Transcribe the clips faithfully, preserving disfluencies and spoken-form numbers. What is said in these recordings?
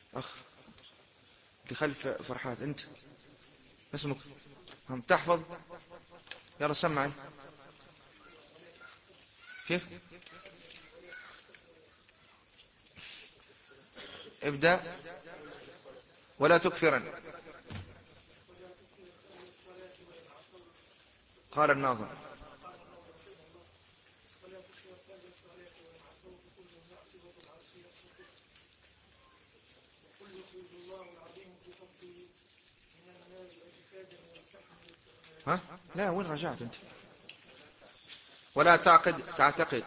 أخ اللي خلف فرحات، أنت اسمك هم تحفظ؟ يلا سمعي. كيف؟ ابدأ. ولا تكثرن. قال الناظم: ها؟ لا، وين رجعت أنت؟ ولا تعقد تعتقد.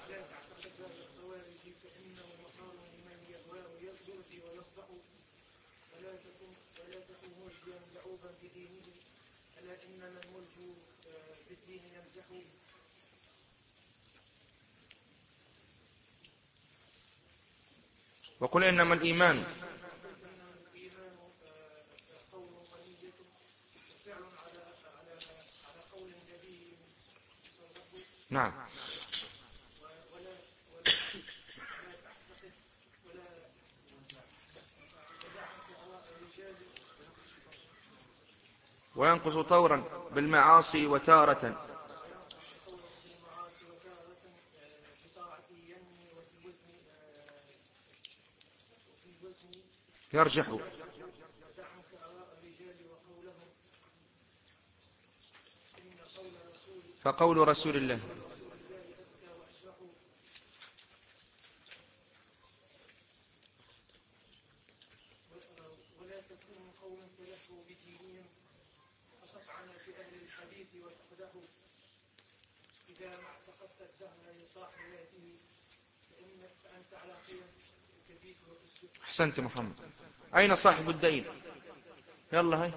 وقل إنما الإيمان. نعم. وينقص طورا بالمعاصي وتارة. يرجح. فقول رسول الله. أحسنت محمد. أين صاحب الدين؟ يلا هاي.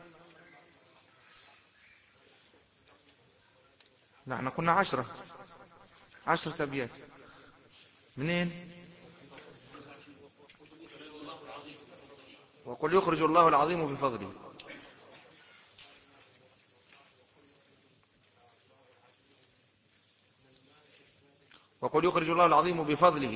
نحن كنا عشرة عشرة أبيات. منين؟ وقل يخرج الله العظيم بفضله. وقل يخرج الله العظيم بفضله.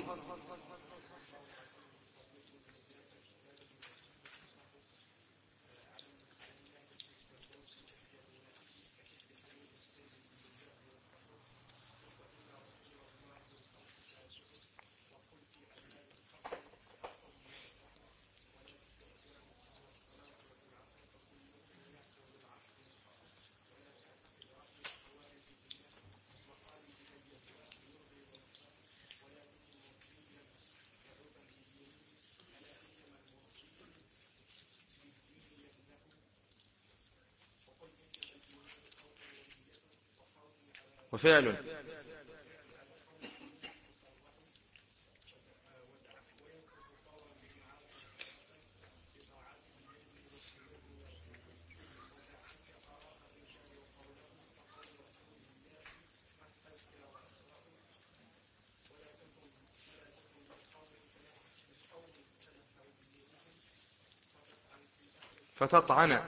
وفعل. فتطعن.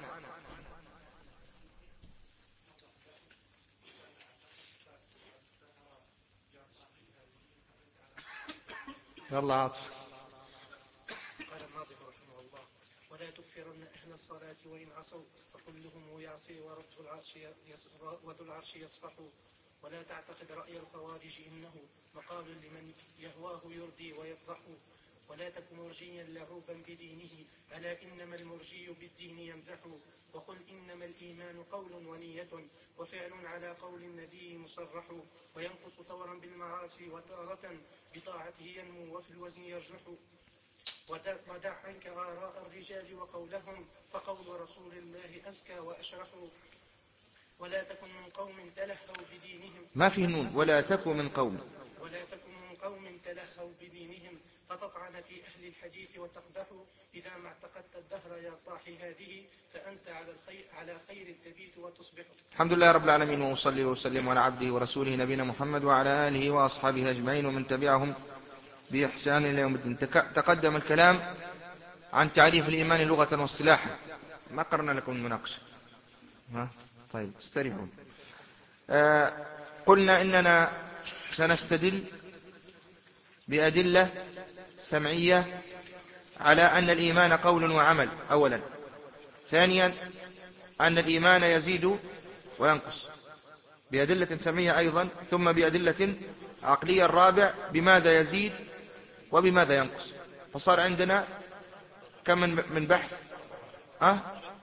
يلا عاطف. قال الناظم رحمه الله: ولا تكفرن أهل الصلاة وإن عصوا فكلهم يعصي وذو العرش وذو العرش يصفح. ولا تعتقد رأي الخوارج إنه مقال لمن يهواه يردي ويفضح. ولا تك مرجيا لعوبا بدينه ألا إنما المرجي بالدين يمزح. وقل إنما الإيمان قول ونية وفعل على قول النبي مصرح. وينقص طورا بالمعاصي وتارة بطاعته ينمو وفي الوزن يرجح. ودع عنك آراء الرجال وقولهم فقول رسول الله أزكى وأشرح. ولا تكن من قوم تلهوا بدينهم. ما فيه نون. ولا تكن من قوم. ولا تكن من قوم تلهوا بدينهم فتطعن في أهل الحديث وتقدح. إذا ما اعتقدت الدهر يا صاحي هذه فأنت على الخير على خير تبيت وتصبح. الحمد لله رب العالمين، وصلي وسلم على عبده ورسوله نبينا محمد وعلى آله وأصحابه أجمعين ومن تبعهم بإحسان إلى يوم الدين. تقدم الكلام عن تعريف الإيمان لغة واصطلاحا. ما قرنا لكم المناقشة. ها؟ طيب استريحون. آه قلنا إننا سنستدل بأدلة سمعية على أن الإيمان قول وعمل أولا. ثانيا أن الإيمان يزيد وينقص بأدلة سمعية أيضا، ثم بأدلة عقلية. الرابع بماذا يزيد وبماذا ينقص. فصار عندنا كم من بحث؟ أه؟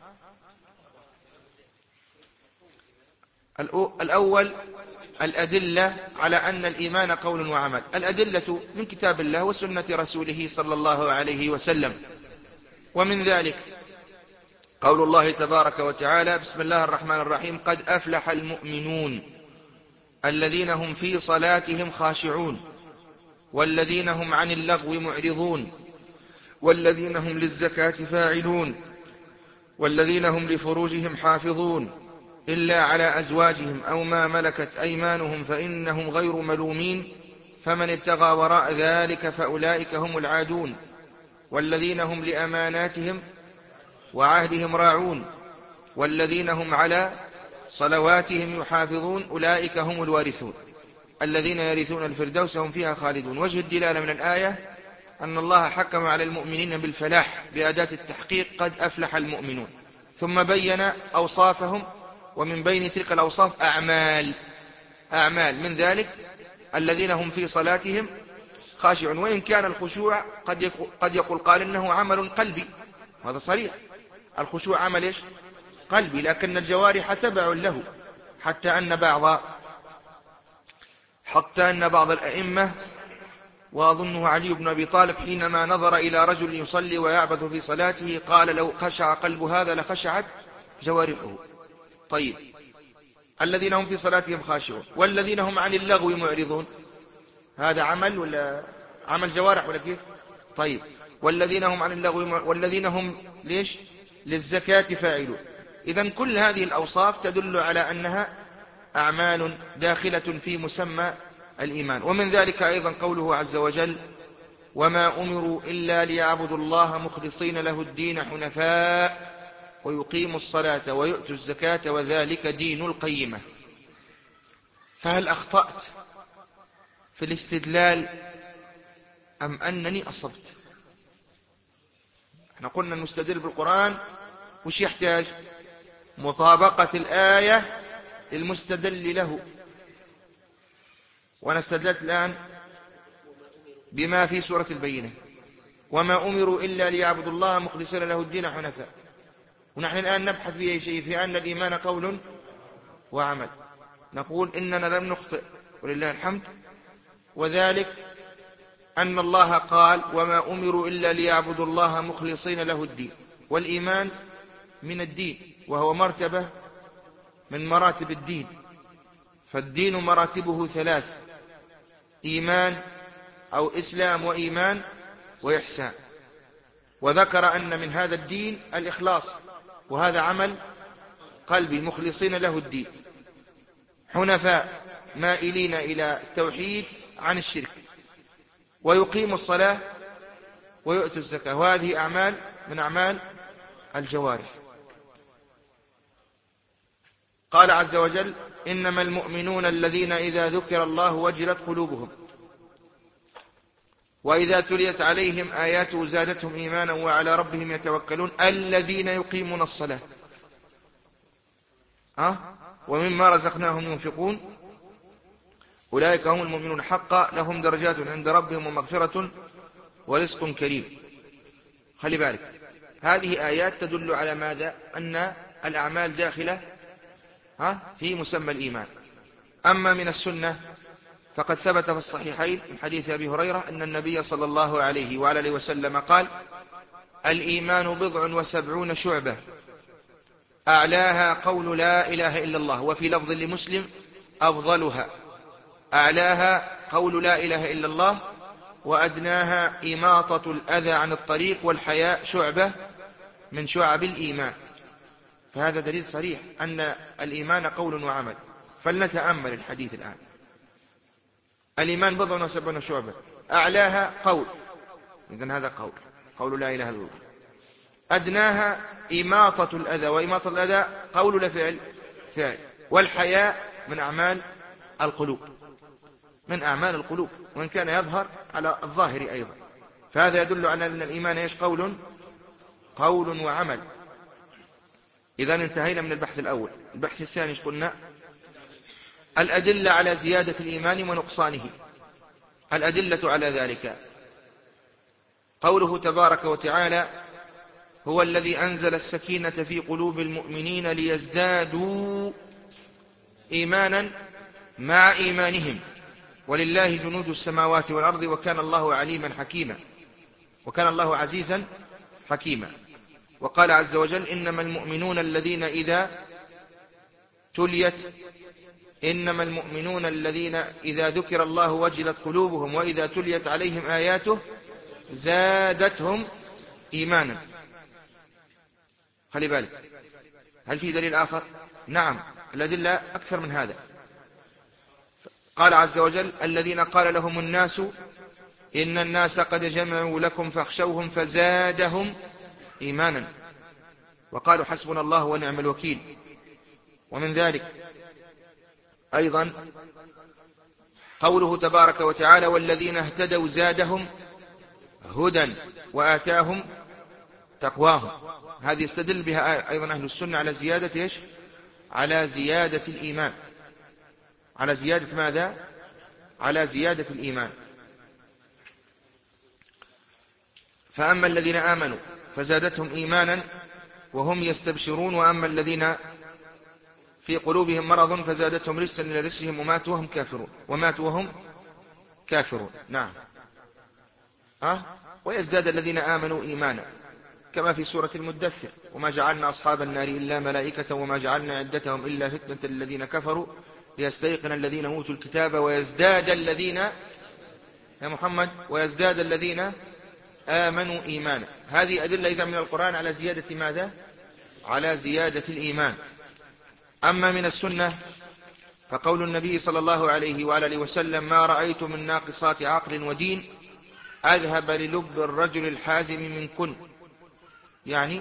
الأول الأدلة على أن الإيمان قول وعمل. الأدلة من كتاب الله وسنة رسوله صلى الله عليه وسلم. ومن ذلك قول الله تبارك وتعالى: بسم الله الرحمن الرحيم: قد أفلح المؤمنون الذين هم في صلاتهم خاشعون والذين هم عن اللغو معرضون والذين هم للزكاة فاعلون والذين هم لفروجهم حافظون إلا على أزواجهم أو ما ملكت أيمانهم فإنهم غير ملومين فمن ابتغى وراء ذلك فأولئك هم العادون والذين هم لأماناتهم وعهدهم راعون والذين هم على صلواتهم يحافظون أولئك هم الوارثون الذين يرثون الفردوس هم فيها خالدون. وجه الدلالة من الآية أن الله حكم على المؤمنين بالفلاح بأداة التحقيق: قد أفلح المؤمنون، ثم بين أوصافهم، ومن بين تلك الأوصاف أعمال أعمال من ذلك الذين هم في صلاتهم خاشعون. وإن كان الخشوع قد قد يقول قال إنه عمل قلبي، هذا صريح، الخشوع عمل إيش؟ قلبي، لكن الجوارح تبع له، حتى أن بعض حتى أن بعض الأئمة وأظنه علي بن أبي طالب حينما نظر إلى رجل يصلي ويعبث في صلاته قال: لو خشع قلب هذا لخشعت جوارحه. طيب، الذين هم في صلاتهم خاشعون والذين هم عن اللغو معرضون، هذا عمل ولا عمل جوارح ولا كيف؟ طيب، والذين هم عن اللغو والذين هم ليش؟ للزكاة فاعلون. إذن كل هذه الأوصاف تدل على أنها أعمال داخلة في مسمى الإيمان. ومن ذلك أيضا قوله عز وجل: وما أمروا إلا ليعبدوا الله مخلصين له الدين حنفاء ويقيموا الصلاة ويؤتوا الزكاة وذلك دين القيمة. فهل أخطأت في الاستدلال أم أنني أصبت؟ احنا قلنا المستدل بالقرآن وش يحتاج؟ مطابقة الآية للمستدل له. وأنا استدلت الآن بما في سورة البينة: وما أمروا إلا ليعبدوا الله مخلصين له الدين حنفاء. ونحن الآن نبحث في أي شيء؟ في أن الإيمان قول وعمل. نقول إننا لم نخطئ ولله الحمد، وذلك أن الله قال: وما أمروا إلا ليعبدوا الله مخلصين له الدين. والإيمان من الدين، وهو مرتبة من مراتب الدين، فالدين مراتبه ثلاث: إيمان أو إسلام وإيمان وإحسان. وذكر أن من هذا الدين الإخلاص، وهذا عمل قلبي، مخلصين له الدين حنفاء مائلين إلى التوحيد عن الشرك، ويقيم الصلاة ويؤتوا الزكاة، وهذه أعمال من أعمال الجوارح. قال عز وجل: إنما المؤمنون الذين إذا ذكر الله وجلت قلوبهم وإذا تليت عليهم آياته زادتهم إيمانا وعلى ربهم يتوكلون الذين يقيمون الصلاة أه؟ ومما رزقناهم ينفقون أولئك هم المؤمنون حقا لهم درجات عند ربهم ومغفرة ورزق كريم. خلي بالك، هذه آيات تدل على ماذا؟ أن الأعمال داخلة ها في مسمى الإيمان. أما من السنة فقد ثبت في الصحيحين من حديث أبي هريرة أن النبي صلى الله عليه وعلى وسلم قال: الإيمان بضع وسبعون شعبة أعلاها قول لا إله إلا الله، وفي لفظ لمسلم: أفضلها أعلاها قول لا إله إلا الله، وأدناها إماطة الأذى عن الطريق، والحياء شعبة من شعب الإيمان. فهذا دليل صريح أن الإيمان قول وعمل. فلنتأمل الحديث الآن. الإيمان بضع وسبعون شعبة، أعلاها قول، إذن هذا قول قول لا إله إلا الله. أدناها إماطة الأذى، وإماطة الأذى قول لفعل فعل. والحياء من أعمال القلوب من أعمال القلوب، وإن كان يظهر على الظاهر أيضا. فهذا يدل على أن الإيمان إيش؟ قول قول وعمل. إذا انتهينا من البحث الأول. البحث الثاني إيش قلنا؟ الأدلة على زيادة الإيمان ونقصانه. الأدلة على ذلك قوله تبارك وتعالى: هو الذي أنزل السكينة في قلوب المؤمنين ليزدادوا إيمانا مع إيمانهم ولله جنود السماوات والأرض وكان الله عليما حكيما وكان الله عزيزا حكيما. وقال عز وجل: إنما المؤمنون الذين إذا تليت إنما المؤمنون الذين إذا ذكر الله وجلت قلوبهم وإذا تليت عليهم آياته زادتهم إيمانا. خلي بالك، هل في دليل آخر؟ نعم، الأدلة أكثر من هذا. قال عز وجل: الذين قال لهم الناس إن الناس قد جمعوا لكم فاخشوهم فزادهم إيمانا وقالوا حسبنا الله ونعم الوكيل. ومن ذلك أيضا قوله تبارك وتعالى: والذين اهتدوا زادهم هدى وآتاهم تقواهم. هذه يستدل بها أيضا أهل السنة على زيادة إيش؟ على زيادة الإيمان. على زيادة ماذا؟ على زيادة الإيمان. فأما الذين آمنوا فزادتهم إيمانا وهم يستبشرون وأما الذين في قلوبهم مرض فزادتهم رجسا إلى رجسهم وماتوا وهم كافرون وماتوا وهم كافرون. نعم. أه؟ ويزداد الذين آمنوا إيمانا كما في سورة المدثر: وما جعلنا أصحاب النار إلا ملائكة وما جعلنا عدتهم إلا فتنة الذين كفروا ليستيقن الذين أوتوا الكتاب ويزداد الذين يا محمد ويزداد الذين آمنوا إيمانا. هذه أدلة إذا من القرآن على زيادة ماذا؟ على زيادة الإيمان. أما من السنة فقول النبي صلى الله عليه وآله وسلم: ما رأيت من ناقصات عقل ودين أذهب للب الرجل الحازم منكن، يعني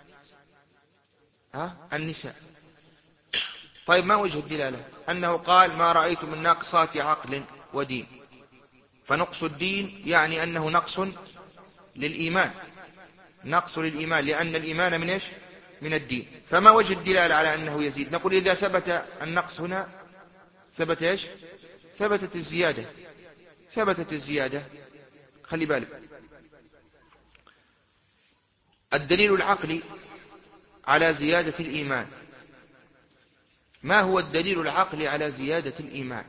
ها النساء. طيب ما وجه الدلالة؟ أنه قال: ما رأيت من ناقصات عقل ودين، فنقص الدين يعني أنه نقص للإيمان، نقص للإيمان، لأن الإيمان من إيش؟ من الدين. فما وجه الدلالة على أنه يزيد؟ نقول إذا ثبت النقص هنا ثبت إيش؟ ثبتت الزيادة، ثبتت الزيادة. خلي بالك، الدليل العقلي على زيادة الإيمان. ما هو الدليل العقلي على زيادة الإيمان؟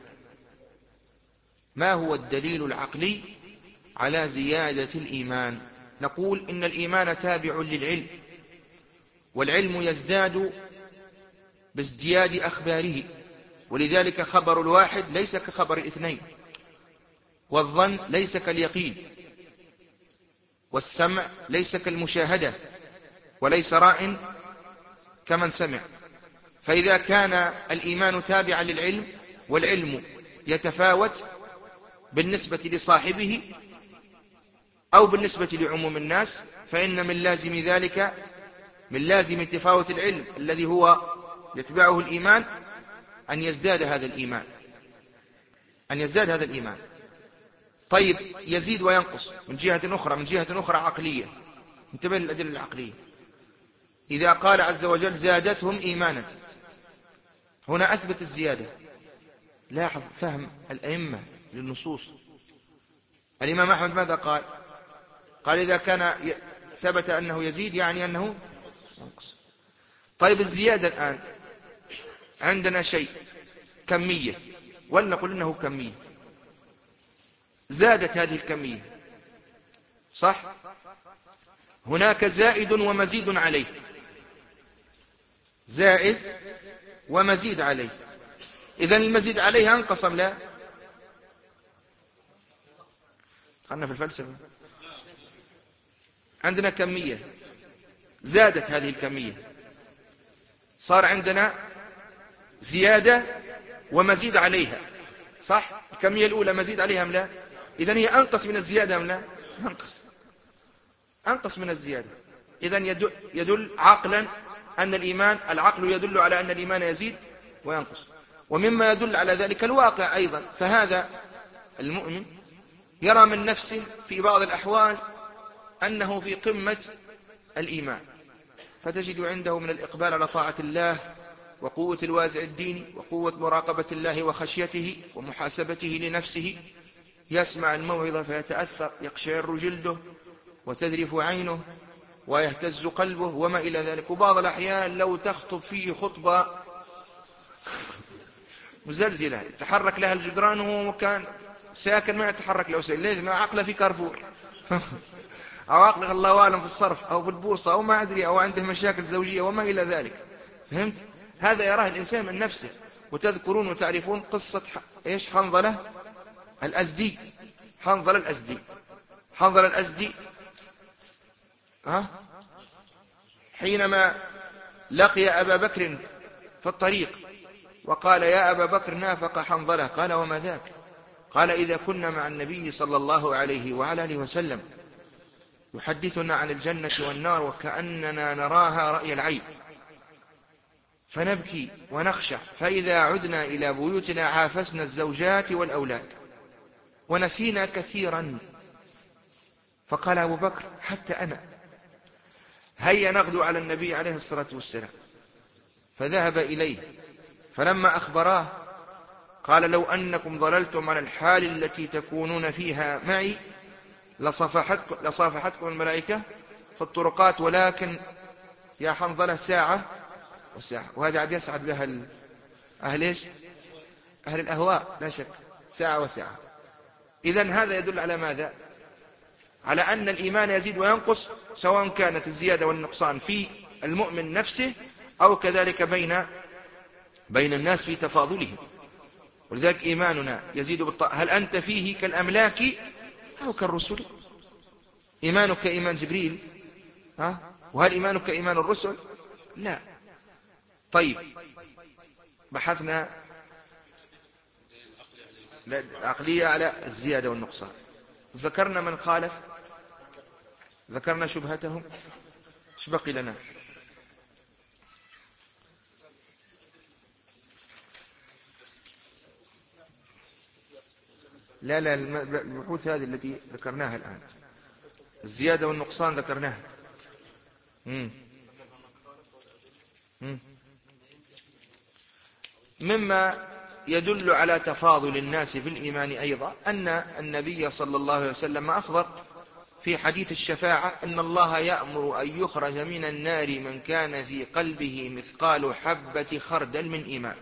ما هو الدليل العقلي على زيادة الإيمان؟ نقول إن الإيمان تابع للعلم، والعلم يزداد بازدياد أخباره، ولذلك خبر الواحد ليس كخبر الاثنين، والظن ليس كاليقين، والسمع ليس كالمشاهدة، وليس راء كمن سمع. فإذا كان الإيمان تابعا للعلم والعلم يتفاوت بالنسبة لصاحبه أو بالنسبة لعموم الناس، فإن من لازم ذلك، من لازم تفاوت العلم الذي هو يتبعه الإيمان، أن يزداد هذا الإيمان، أن يزداد هذا الإيمان. طيب يزيد وينقص من جهة أخرى، من جهة أخرى عقلية. انتبه للأدلة العقلية. إذا قال عز وجل: زادتهم إيمانا، هنا أثبت الزيادة. لاحظ فهم الأئمة للنصوص. الإمام أحمد ماذا قال؟ قال: إذا كان ثبت أنه يزيد يعني أنه ينقص. طيب الزيادة الآن عندنا شيء كمية، ولنقل إنه كمية، زادت هذه الكمية، صح؟ هناك زائد ومزيد عليه، زائد ومزيد عليه. إذن المزيد عليه أنقص أم لا؟ خلنا في الفلسفة. عندنا كمية، زادت هذه الكمية، صار عندنا زيادة ومزيد عليها، صح؟ الكمية الأولى مزيد عليها أم لا؟ إذن هي أنقص من الزيادة أم لا؟ أنقص، أنقص من الزيادة. إذن يدل, يدل عقلا أن الإيمان، العقل يدل على أن الإيمان يزيد وينقص. ومما يدل على ذلك الواقع أيضا. فهذا المؤمن يرى من نفسه في بعض الأحوال أنه في قمة الإيمان، فتجد عنده من الإقبال على طاعة الله وقوة الوازع الديني وقوة مراقبة الله وخشيته ومحاسبته لنفسه. يسمع الموعظة فيتأثر، يقشعر جلده وتذرف عينه ويهتز قلبه وما إلى ذلك. وبعض الأحيان لو تخطب فيه خطبة مزلزلة يتحرك لها الجدران وهو كان ساكن ما يتحرك له سيل، ليش؟ ما عقله في كارفور أو عقله الله أعلم في الصرف أو في البورصة أو ما أدري، أو عنده مشاكل زوجية وما إلى ذلك. فهمت؟ هذا يراه الإنسان من نفسه. وتذكرون وتعرفون قصة إيش حنظلة الأزدي. حنظلة الأزدي حنظلة الأزدي ها حينما لقي أبا بكر في الطريق وقال يا أبا بكر نافق حنظلة، قال وما ذاك؟ قال إذا كنا مع النبي صلى الله عليه وعلى آله وسلم يحدثنا عن الجنة والنار وكأننا نراها رأي العين، فنبكي ونخشع، فإذا عدنا إلى بيوتنا عافسنا الزوجات والأولاد ونسينا كثيرا. فقال أبو بكر حتى أنا، هيا نغدو على النبي عليه الصلاة والسلام. فذهب إليه، فلما أخبراه قال لو أنكم ظللتم على الحال التي تكونون فيها معي لصافحتكم, لصافحتكم الملائكة في الطرقات، ولكن يا حنظلة ساعة وساعة. وهذا عاد يسعد بها أهل إيش؟ أهل الأهواء لا شك، ساعة وساعة. إذن هذا يدل على ماذا؟ على أن الإيمان يزيد وينقص، سواء كانت الزيادة والنقصان في المؤمن نفسه أو كذلك بين بين الناس في تفاضلهم. ولذلك إيماننا يزيد بالطاعة. هل أنت فيه كالأملاك أو كالرسل؟ إيمانك إيمان جبريل؟ ها؟ وهل إيمانك إيمان الرسل؟ لا. طيب، بحثنا العقلية على الزيادة والنقصان، ذكرنا من خالف، ذكرنا شبهتهم. ايش بقي لنا؟ لا لا البحوث هذه التي ذكرناها الآن، الزيادة والنقصان ذكرناها. مم. مم. مما يدل على تفاضل الناس في الإيمان أيضا أن النبي صلى الله عليه وسلم أخبر في حديث الشفاعة أن الله يأمر أن يخرج من النار من كان في قلبه مثقال حبة خردل من إيمان.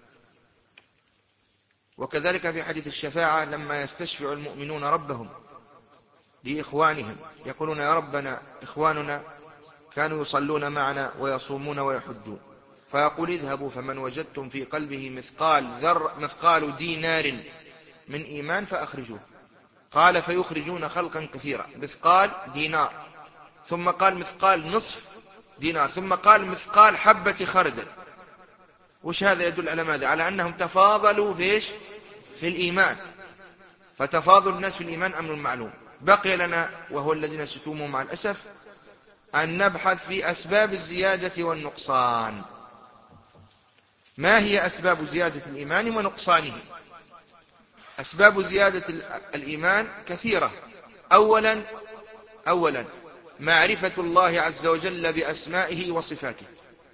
وكذلك في حديث الشفاعة لما يستشفع المؤمنون ربهم لإخوانهم يقولون يا ربنا إخواننا كانوا يصلون معنا ويصومون ويحجون، فيقول اذهبوا فمن وجدتم في قلبه مثقال ذر مثقال دينار من إيمان فأخرجوه. قال فيخرجون خلقا كثيرا، مثقال دينار، ثم قال مثقال نصف دينار، ثم قال مثقال حبة خردل. وش هذا يدل على ماذا؟ على أنهم تفاضلوا فيش في الإيمان. فتفاضل الناس في الإيمان أمر معلوم. بقي لنا وهو الذي نستومه مع الأسف أن نبحث في أسباب الزيادة والنقصان. ما هي أسباب زيادة الإيمان ونقصانه؟ أسباب زيادة الإيمان كثيرة. أولا أولا معرفة الله عز وجل بأسمائه وصفاته.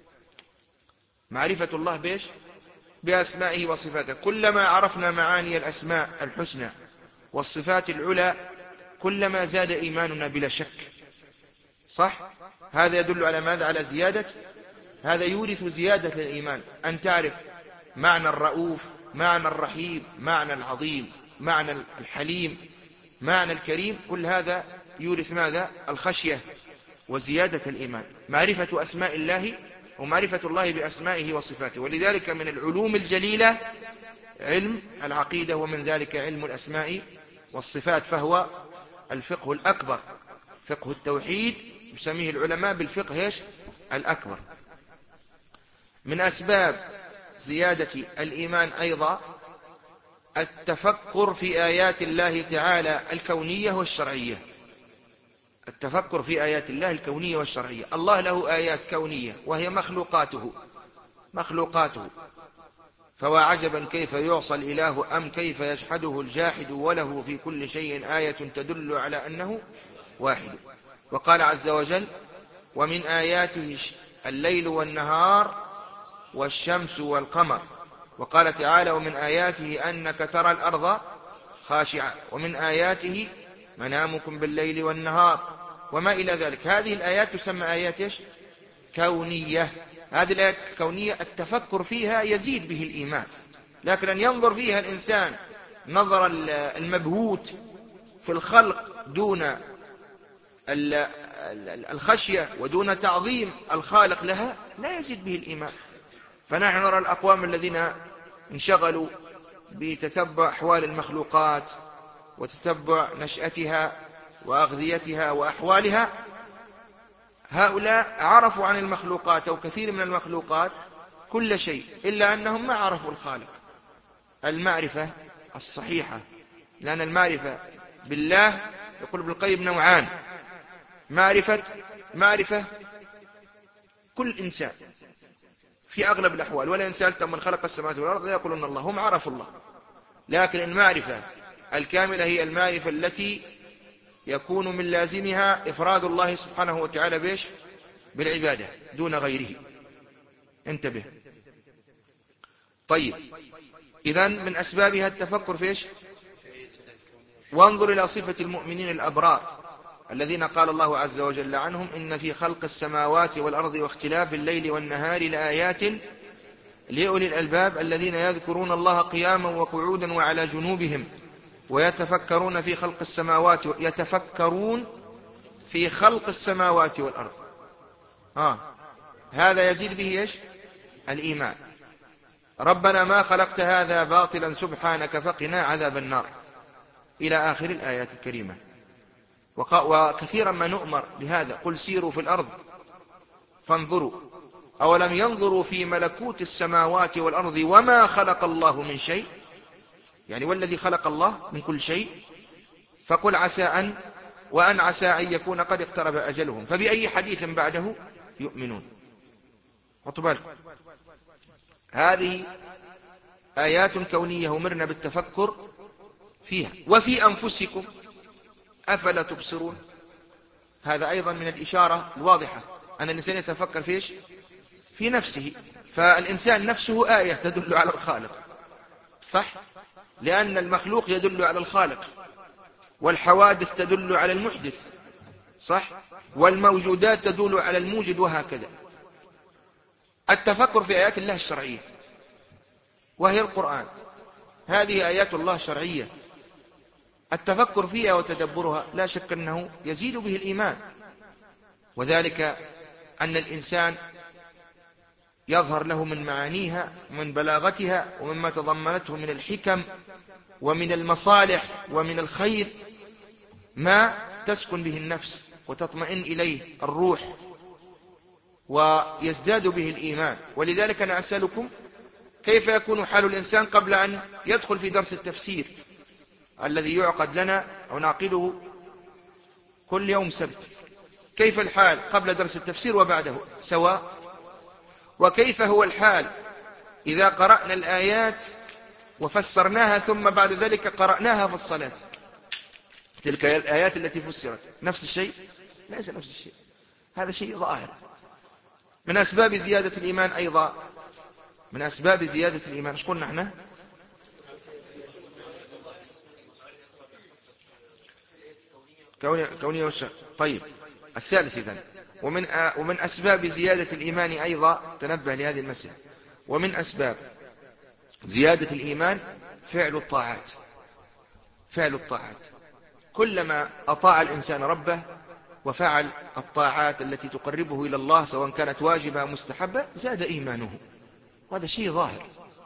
معرفة الله بإيش؟ بأسمائه وصفاته. كلما عرفنا معاني الأسماء الحسنى والصفات العلى كلما زاد إيماننا بلا شك. صح؟ هذا يدل على ماذا؟ على زيادة، هذا يورث زيادة الإيمان. أن تعرف معنى الرؤوف، معنى الرحيم، معنى العظيم، معنى الحليم، معنى الكريم، كل هذا يورث ماذا؟ الخشية وزيادة الإيمان. معرفة أسماء الله ومعرفة الله بأسمائه وصفاته. ولذلك من العلوم الجليلة علم العقيدة، ومن ذلك علم الأسماء والصفات، فهو الفقه الأكبر، فقه التوحيد يسميه العلماء بالفقه إيش؟ الأكبر. من أسباب زيادة الإيمان أيضا التفكر في آيات الله تعالى الكونية والشرعية. التفكر في آيات الله الكونية والشرعية. الله له آيات كونية وهي مخلوقاته مخلوقاته فوعجبا كيف يعصى الإله أم كيف يجحده الجاحد وله في كل شيء آية تدل على أنه واحد. وقال عز وجل ومن آياته الليل والنهار والشمس والقمر. وقال تعالى ومن آياته أنك ترى الأرض خاشعة ومن آياته منامكم بالليل والنهار وما إلى ذلك. هذه الآيات تسمى آيات إيش؟ كونية. هذه الآيات الكونية التفكر فيها يزيد به الإيمان، لكن أن ينظر فيها الإنسان نظر المبهوت في الخلق دون الخشية ودون تعظيم الخالق لها لا يزيد به الإيمان. فنحن نرى الأقوام الذين انشغلوا بتتبع أحوال المخلوقات وتتبع نشأتها وأغذيتها وأحوالها، هؤلاء عرفوا عن المخلوقات أو كثير من المخلوقات كل شيء إلا أنهم ما عرفوا الخالق. المعرفة الصحيحة، لأن المعرفة بالله يقول ابن القيم نوعان: معرفة معرفة كل إنسان في أغلب الأحوال، ولا إن سألتم من خلق السماوات والأرض لا يقولون الله، هم عرفوا الله. لكن المعرفة الكاملة هي المعرفة التي يكون من لازمها إفراد الله سبحانه وتعالى بيش بالعبادة دون غيره. انتبه. طيب، إذن من أسبابها التفكر فيش. وانظر إلى صفة المؤمنين الأبرار الذين قال الله عز وجل عنهم إن في خلق السماوات والأرض واختلاف الليل والنهار لآيات لأولي الألباب الذين يذكرون الله قياما وقعودا وعلى جنوبهم ويتفكرون في خلق السماوات يتفكرون في خلق السماوات والأرض. ها هذا يزيد به إيش؟ الإيمان. ربنا ما خلقت هذا باطلا سبحانك فقنا عذاب النار إلى آخر الآيات الكريمة. وكثيرا ما نؤمر بهذا: قل سيروا في الأرض فانظروا أولم ينظروا في ملكوت السماوات والأرض وما خلق الله من شيء، يعني والذي خلق الله من كل شيء. فقل عسى أن وأن عسى أن يكون قد اقترب أجلهم فبأي حديث بعده يؤمنون. حطوا بالكم، هذه آيات كونية أمرنا بالتفكر فيها. وفي أنفسكم أفلا تبصرون، هذا أيضا من الإشارة الواضحة أن الإنسان يتفكر فيش في نفسه. فالإنسان نفسه آية تدل على الخالق، صح؟ لأن المخلوق يدل على الخالق، والحوادث تدل على المحدث، صح؟ والموجودات تدل على الموجد، وهكذا. التفكر في آيات الله الشرعية وهي القرآن، هذه آيات الله الشرعية، التفكر فيها وتدبرها لا شك أنه يزيد به الإيمان. وذلك أن الإنسان يظهر له من معانيها ومن بلاغتها ومما تضمنته من الحكم ومن المصالح ومن الخير ما تسكن به النفس وتطمئن إليه الروح ويزداد به الإيمان. ولذلك أنا أسألكم: كيف يكون حال الإنسان قبل أن يدخل في درس التفسير الذي يعقد لنا أو نعقده كل يوم سبت؟ كيف الحال قبل درس التفسير وبعده سواء؟ وكيف هو الحال إذا قرأنا الآيات وفسرناها ثم بعد ذلك قرأناها في الصلاة؟ تلك الآيات التي فسرت نفس الشيء؟ ليس نفس الشيء، هذا شيء ظاهر. من أسباب زيادة الإيمان أيضا، من أسباب زيادة الإيمان ايش قلنا احنا؟ كونية والشرع. طيب، الثالث إذن ومن ومن أسباب زيادة الإيمان أيضا، تنبه لهذه المسألة، ومن أسباب زيادة الإيمان فعل الطاعات. فعل الطاعات، كلما أطاع الإنسان ربه وفعل الطاعات التي تقربه إلى الله سواء كانت واجبة مستحبة زاد إيمانه، وهذا شيء ظاهر.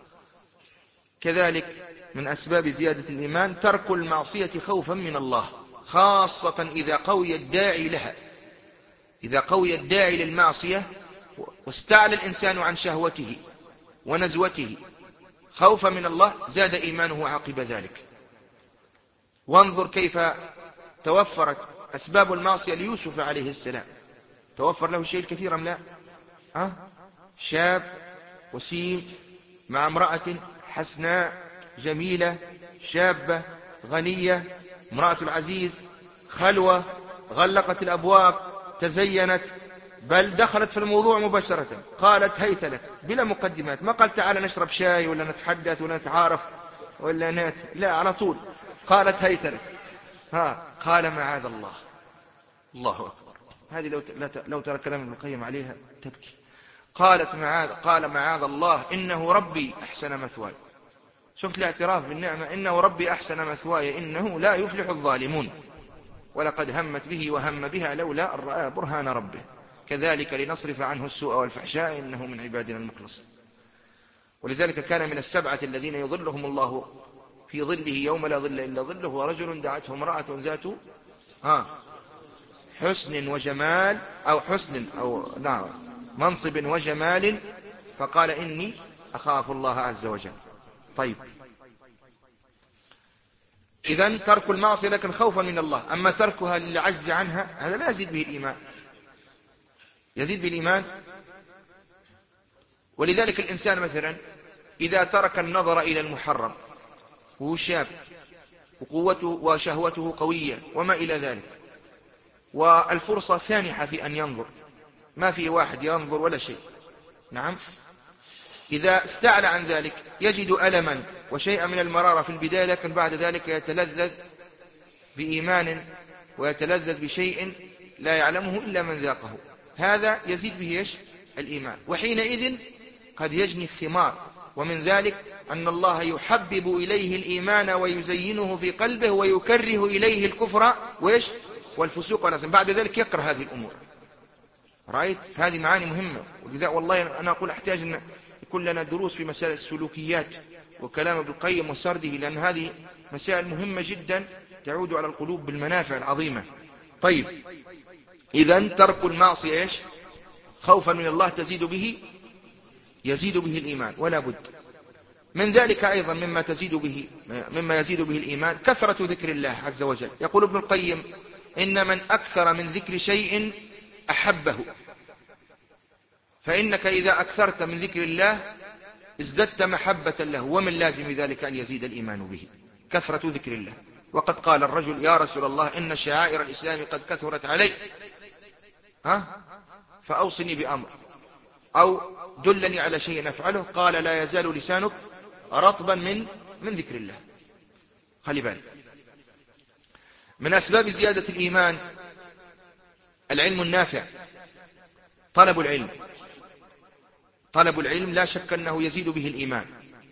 كذلك من أسباب زيادة الإيمان ترك المعصية خوفا من الله، خاصة إذا قوي الداعي لها. إذا قوي الداعي للمعصية واستعلى الإنسان عن شهوته ونزوته خوفا من الله زاد إيمانه عقب ذلك. وانظر كيف توفرت أسباب المعصية ليوسف عليه السلام، توفر له شيء كثير أم لا؟ أه؟ شاب وسيم مع امرأة حسناء جميلة شابة غنية، امرأة العزيز، خلوة، غلقت الأبواب، تزينت، بل دخلت في الموضوع مباشرة. قالت هيت لك بلا مقدمات، ما قال تعال نشرب شاي ولا نتحدث ولا نتعارف ولا نات، لا، على طول قالت هيت لك. ها قال معاذ الله. الله أكبر. هذه لو لو ترى كلام ابن القيم عليها تبكي. قالت معاذ قال معاذ الله إنه ربي أحسن مثواي. شفت الاعتراف بالنعمة، إنه ربي أحسن مثواي إنه لا يفلح الظالمون، ولقد همت به وهم بها لولا أن رأى برهان ربه، كذلك لنصرف عنه السوء والفحشاء إنه من عبادنا المخلصين. ولذلك كان من السبعة الذين يظلهم الله في ظله يوم لا ظل إلا ظله، ورجل دعته امرأة ذات ها حسن وجمال أو حسن أو نعم منصب وجمال، فقال إني أخاف الله عز وجل. طيب، إذن ترك المعصية لكن خوفا من الله، أما تركها للعجز عنها هذا لا يزيد به الإيمان، يزيد بالإيمان. ولذلك الإنسان مثلا إذا ترك النظر إلى المحرم وهو شاب وقوته وشهوته قوية وما إلى ذلك، والفرصة سانحة في أن ينظر، ما في واحد ينظر ولا شيء، نعم، إذا استعلى عن ذلك يجد ألما وشيئا من المرارة في البداية، لكن بعد ذلك يتلذذ بإيمان ويتلذذ بشيء لا يعلمه إلا من ذاقه، هذا يزيد به إيش؟ الإيمان. وحينئذ قد يجني الثمار، ومن ذلك أن الله يحبب إليه الإيمان ويزينه في قلبه ويكره إليه الكفر وإيش؟ والفسوق والعصيان، بعد ذلك يكره هذه الأمور. رأيت؟ هذه معاني مهمة. ولذا والله أنا أقول أحتاج أن يكون لنا دروس في مسائل السلوكيات وكلام ابن القيم وسرده، لأن هذه مسائل مهمة جدا تعود على القلوب بالمنافع العظيمة. طيب، إذن ترك المعصية إيش؟ خوفا من الله تزيد به يزيد به الإيمان ولا بد. من ذلك أيضا مما تزيد به مما يزيد به الإيمان كثرة ذكر الله عز وجل. يقول ابن القيم إن من أكثر من ذكر شيء أحبه، فإنك إذا أكثرت من ذكر الله ازددت محبة له، ومن لازم ذلك أن يزيد الإيمان به كثرة ذكر الله. وقد قال الرجل يا رسول الله إن شعائر الإسلام قد كثرت علي، ها فأوصني بأمر أو دلني على شيء نفعله، قال لا يزال لسانك رطبا من من ذكر الله. خلي بالك، من أسباب زيادة الإيمان العلم النافع، طلب العلم. طلب العلم لا شك أنه يزيد به الإيمان،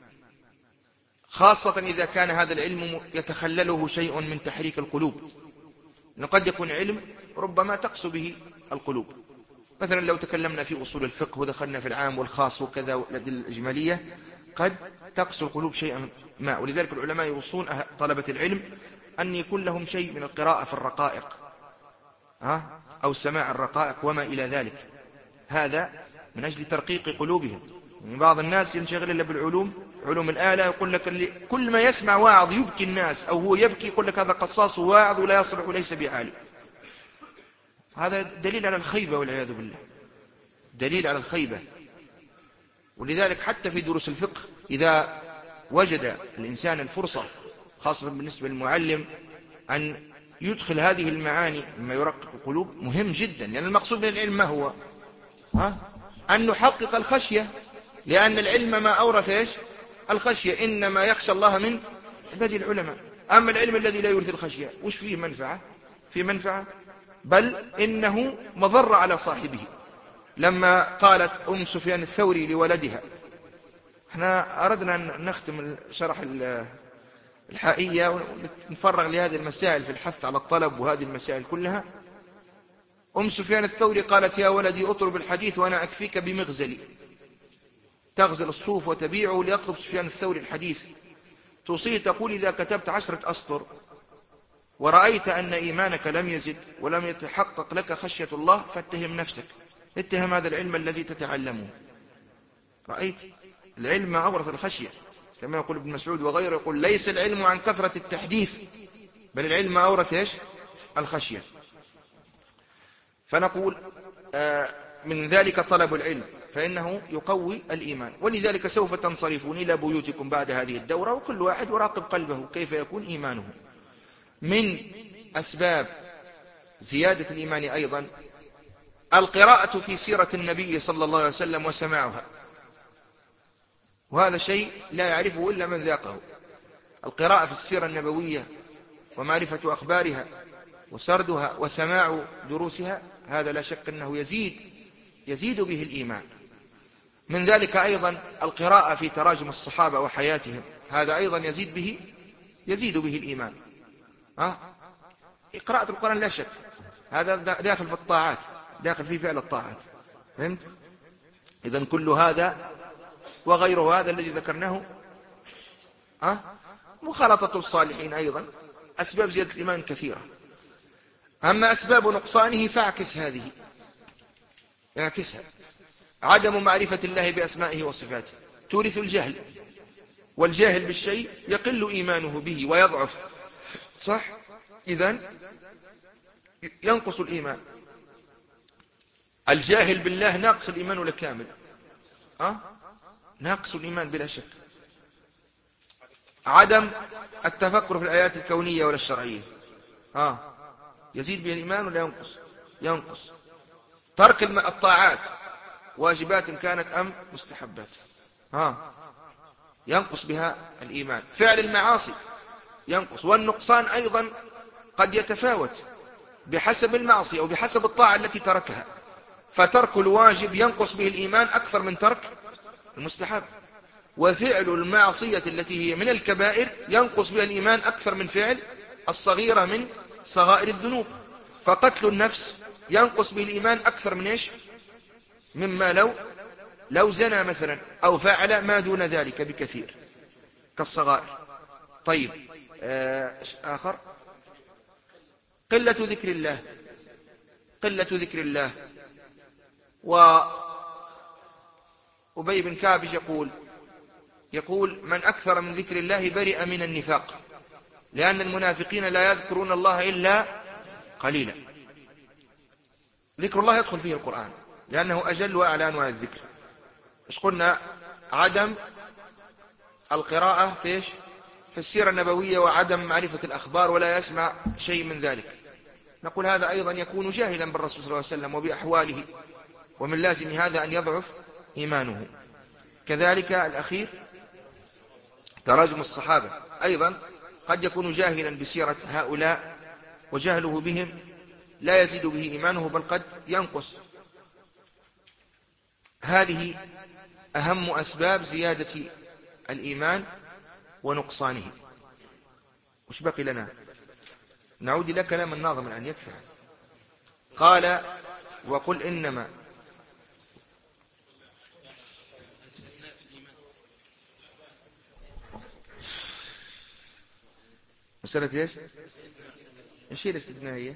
خاصة إذا كان هذا العلم يتخلله شيء من تحريك القلوب. قد يكون علم ربما تقسو به القلوب، مثلا لو تكلمنا في أصول الفقه ودخلنا في العام والخاص وكذا والأدلة الإجمالية قد تقسو القلوب شيئا ما. ولذلك العلماء يوصون طلبة العلم أن يكون لهم شيء من القراءة في الرقائق ها أو سماع الرقائق وما إلى ذلك، هذا من أجل ترقيق قلوبهم. يعني بعض الناس ينشغل إلا بالعلوم، علوم الآلة، يقول لك اللي كل ما يسمع واعظ يبكي الناس أو هو يبكي يقول لك هذا قصاص واعظ ولا يصلح وليس بعالم. هذا دليل على الخيبة والعياذ بالله، دليل على الخيبة. ولذلك حتى في دروس الفقه إذا وجد الإنسان الفرصة خاصة بالنسبة للمعلم أن يدخل هذه المعاني مما يرقق القلوب مهم جدا، لأن المقصود من العلم ما هو؟ ها؟ أن نحقق الخشية، لأن العلم ما أورث إيش؟ الخشية. إنما يخشى الله من عباده العلماء. أما العلم الذي لا يورث الخشية وش فيه منفعة؟ فيه منفعة بل إنه مضر على صاحبه. لما قالت أم سفيان الثوري لولدها، احنا أردنا أن نختم شرح الحائية ونفرغ لهذه المسائل في الحث على الطلب وهذه المسائل كلها. أم سفيان الثوري قالت يا ولدي اطلب الحديث وأنا أكفيك بمغزلي. تغزل الصوف وتبيعه ليطلب سفيان الثوري الحديث. توصيه تقول إذا كتبت عشرة أسطر ورأيت أن إيمانك لم يزد ولم يتحقق لك خشية الله فاتهم نفسك، اتهم هذا العلم الذي تتعلمه. رأيت العلم ما أورث الخشية، كما يقول ابن مسعود وغيره، يقول ليس العلم عن كثرة التحديث بل العلم ما أورث إيش؟ الخشية. فنقول آه من ذلك طلب العلم فإنه يقوي الإيمان. ولذلك سوف تنصرفون إلى بيوتكم بعد هذه الدورة وكل واحد يراقب قلبه كيف يكون إيمانه. من أسباب زيادة الإيمان أيضا القراءة في سيرة النبي صلى الله عليه وسلم وسماعها، وهذا شيء لا يعرفه إلا من ذاقه. القراءة في السيرة النبوية ومعرفة أخبارها وسردها وسماع دروسها، هذا لا شك أنه يزيد يزيد به الإيمان. من ذلك أيضا القراءة في تراجم الصحابة وحياتهم، هذا أيضا يزيد به يزيد به الإيمان. أه؟ قراءة القرآن لا شك هذا داخل في الطاعات، داخل في فعل الطاعات. فهمت؟ إذن كل هذا وغيره هذا الذي ذكرناه أه؟ مخالطة الصالحين أيضا أسباب زيادة الإيمان كثيرة. أما أسباب نقصانه فاعكس هذه، اعكسها. عدم معرفة الله بأسمائه وصفاته تورث الجهل، والجاهل بالشيء يقل إيمانه به ويضعف، صح؟ إذن ينقص الإيمان. الجاهل بالله ناقص الإيمان ولا كامل؟ أه؟ ناقص الإيمان بلا شك. عدم التفكر في الآيات الكونية ولا الشرعية أه؟ يزيد به الإيمان ولا ينقص؟ ينقص. ترك الطاعات واجبات كانت أم مستحبات ها، ينقص بها الإيمان. فعل المعاصي ينقص. والنقصان أيضا قد يتفاوت بحسب المعصية وبحسب الطاعة التي تركها، فترك الواجب ينقص به الإيمان أكثر من ترك المستحب، وفعل المعصية التي هي من الكبائر ينقص بها الإيمان أكثر من فعل الصغيرة من صغائر الذنوب. فقتل النفس ينقص به الإيمان أكثر من إيش؟ مما لو لو زنى مثلا أو فعل ما دون ذلك بكثير كالصغائر. طيب آه آخر قلة ذكر الله، قلة ذكر الله. وأبي بن كعب يقول يقول من أكثر من ذكر الله برئ من النفاق، لأن المنافقين لا يذكرون الله إلا قليلا. ذكر الله يدخل فيه القرآن لأنه أجل وأعلى أنواع الذكر. إيش قلنا؟ عدم القراءة فيش في السيرة النبوية وعدم معرفة الأخبار ولا يسمع شيء من ذلك. نقول هذا أيضا يكون جاهلا بالرسول صلى الله عليه وسلم وبأحواله، ومن لازم هذا أن يضعف إيمانه. كذلك الأخير تراجم الصحابة أيضا قد يكون جاهلا بسيرة هؤلاء، وجهله بهم لا يزيد به إيمانه بل قد ينقص. هذه أهم أسباب زيادة الإيمان ونقصانه. وش بقي لنا؟ نعود إلى كلام الناظم الآن يكفي. قال وقل إنما مسألة إيش؟ إيش هي الاستثنائية؟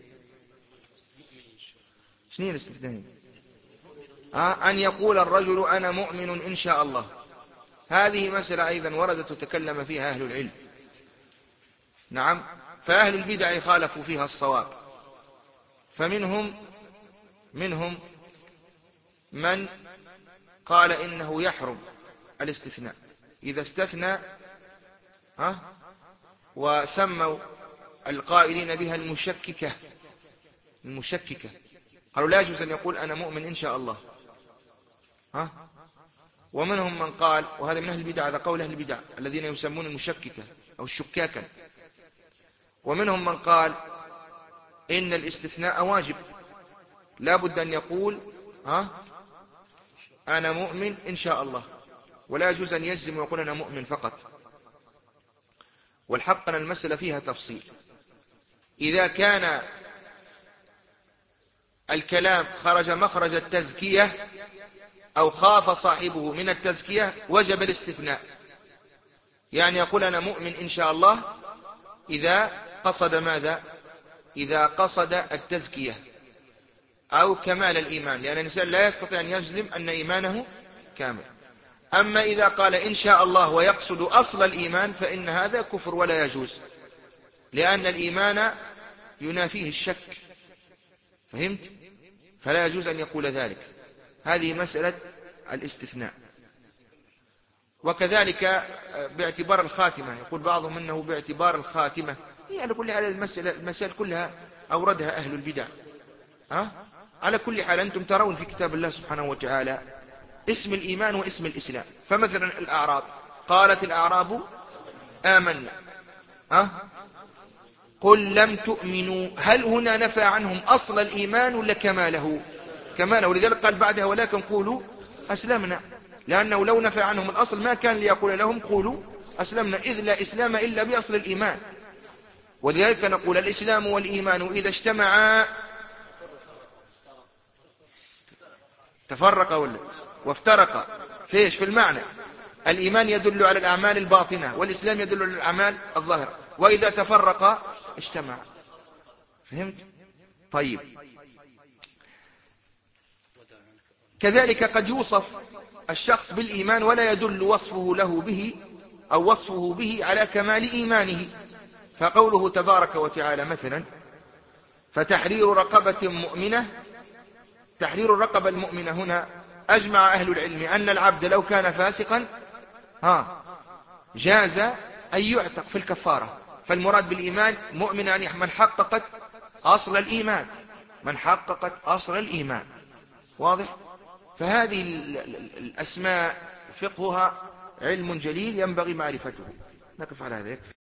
شنو هي الاستثنائية؟ آه أن يقول الرجل أنا مؤمن إن شاء الله. هذه مسألة أيضا وردت وتكلم فيها أهل العلم. نعم. فأهل البدع خالفوا فيها الصواب، فمنهم منهم من قال إنه يحرم الاستثناء إذا استثنى ها، وسموا القائلين بها المشككة المشككة قالوا لا يجوز أن يقول أنا مؤمن إن شاء الله ها. ومنهم من قال، وهذا من أهل البدع، هذا قول أهل البدع الذين يسمون المشككة أو الشكاكا، ومنهم من قال إن الاستثناء واجب، لا بد أن يقول ها أنا مؤمن إن شاء الله، ولا يجوز أن يجزم ويقول أنا مؤمن فقط. والحق أن المسألة فيها تفصيل. إذا كان الكلام خرج مخرج التزكية أو خاف صاحبه من التزكية وجب الاستثناء، يعني يقول أنا مؤمن إن شاء الله إذا قصد ماذا؟ إذا قصد التزكية أو كمال الإيمان، لأن الإنسان لا يستطيع أن يجزم أن إيمانه كامل. أما إذا قال إن شاء الله ويقصد أصل الإيمان فإن هذا كفر ولا يجوز، لأن الإيمان ينافيه الشك. فهمت؟ فلا يجوز أن يقول ذلك. هذه مسألة الاستثناء. وكذلك باعتبار الخاتمة، يقول بعضهم أنه باعتبار الخاتمة. يعني كل هذه المسألة المسائل كلها أوردها أهل البدع ها؟ على كل حال أنتم ترون في كتاب الله سبحانه وتعالى اسم الإيمان واسم الإسلام. فمثلا الأعراب، قالت الأعراب آمنا، ها؟ قل لم تؤمنوا، هل هنا نفى عنهم أصل الإيمان ولا كماله؟ كماله. ولذلك قال بعدها ولكن قولوا أسلمنا، لأنه لو نفى عنهم الأصل ما كان ليقول لهم قولوا أسلمنا، إذ لا إسلام إلا بأصل الإيمان. ولذلك نقول الإسلام والإيمان إذا اجتمعا تفرق ولا وافترق فيش في المعنى. الإيمان يدل على الأعمال الباطنة، والإسلام يدل على الأعمال الظاهرة، وإذا تفرق اجتمع. فهمت؟ طيب. كذلك قد يوصف الشخص بالإيمان ولا يدل وصفه له به أو وصفه به على كمال إيمانه. فقوله تبارك وتعالى مثلا فتحرير رقبة مؤمنة، تحرير الرقبة المؤمنة هنا أجمع أهل العلم أن العبد لو كان فاسقا ها جاز أن يعتق في الكفارة. فالمراد بالإيمان مؤمن يعني من حققت أصل الإيمان، من حققت أصل الإيمان. واضح؟ فهذه الأسماء فقهها علم جليل ينبغي معرفته. نقف على هذا يكفي.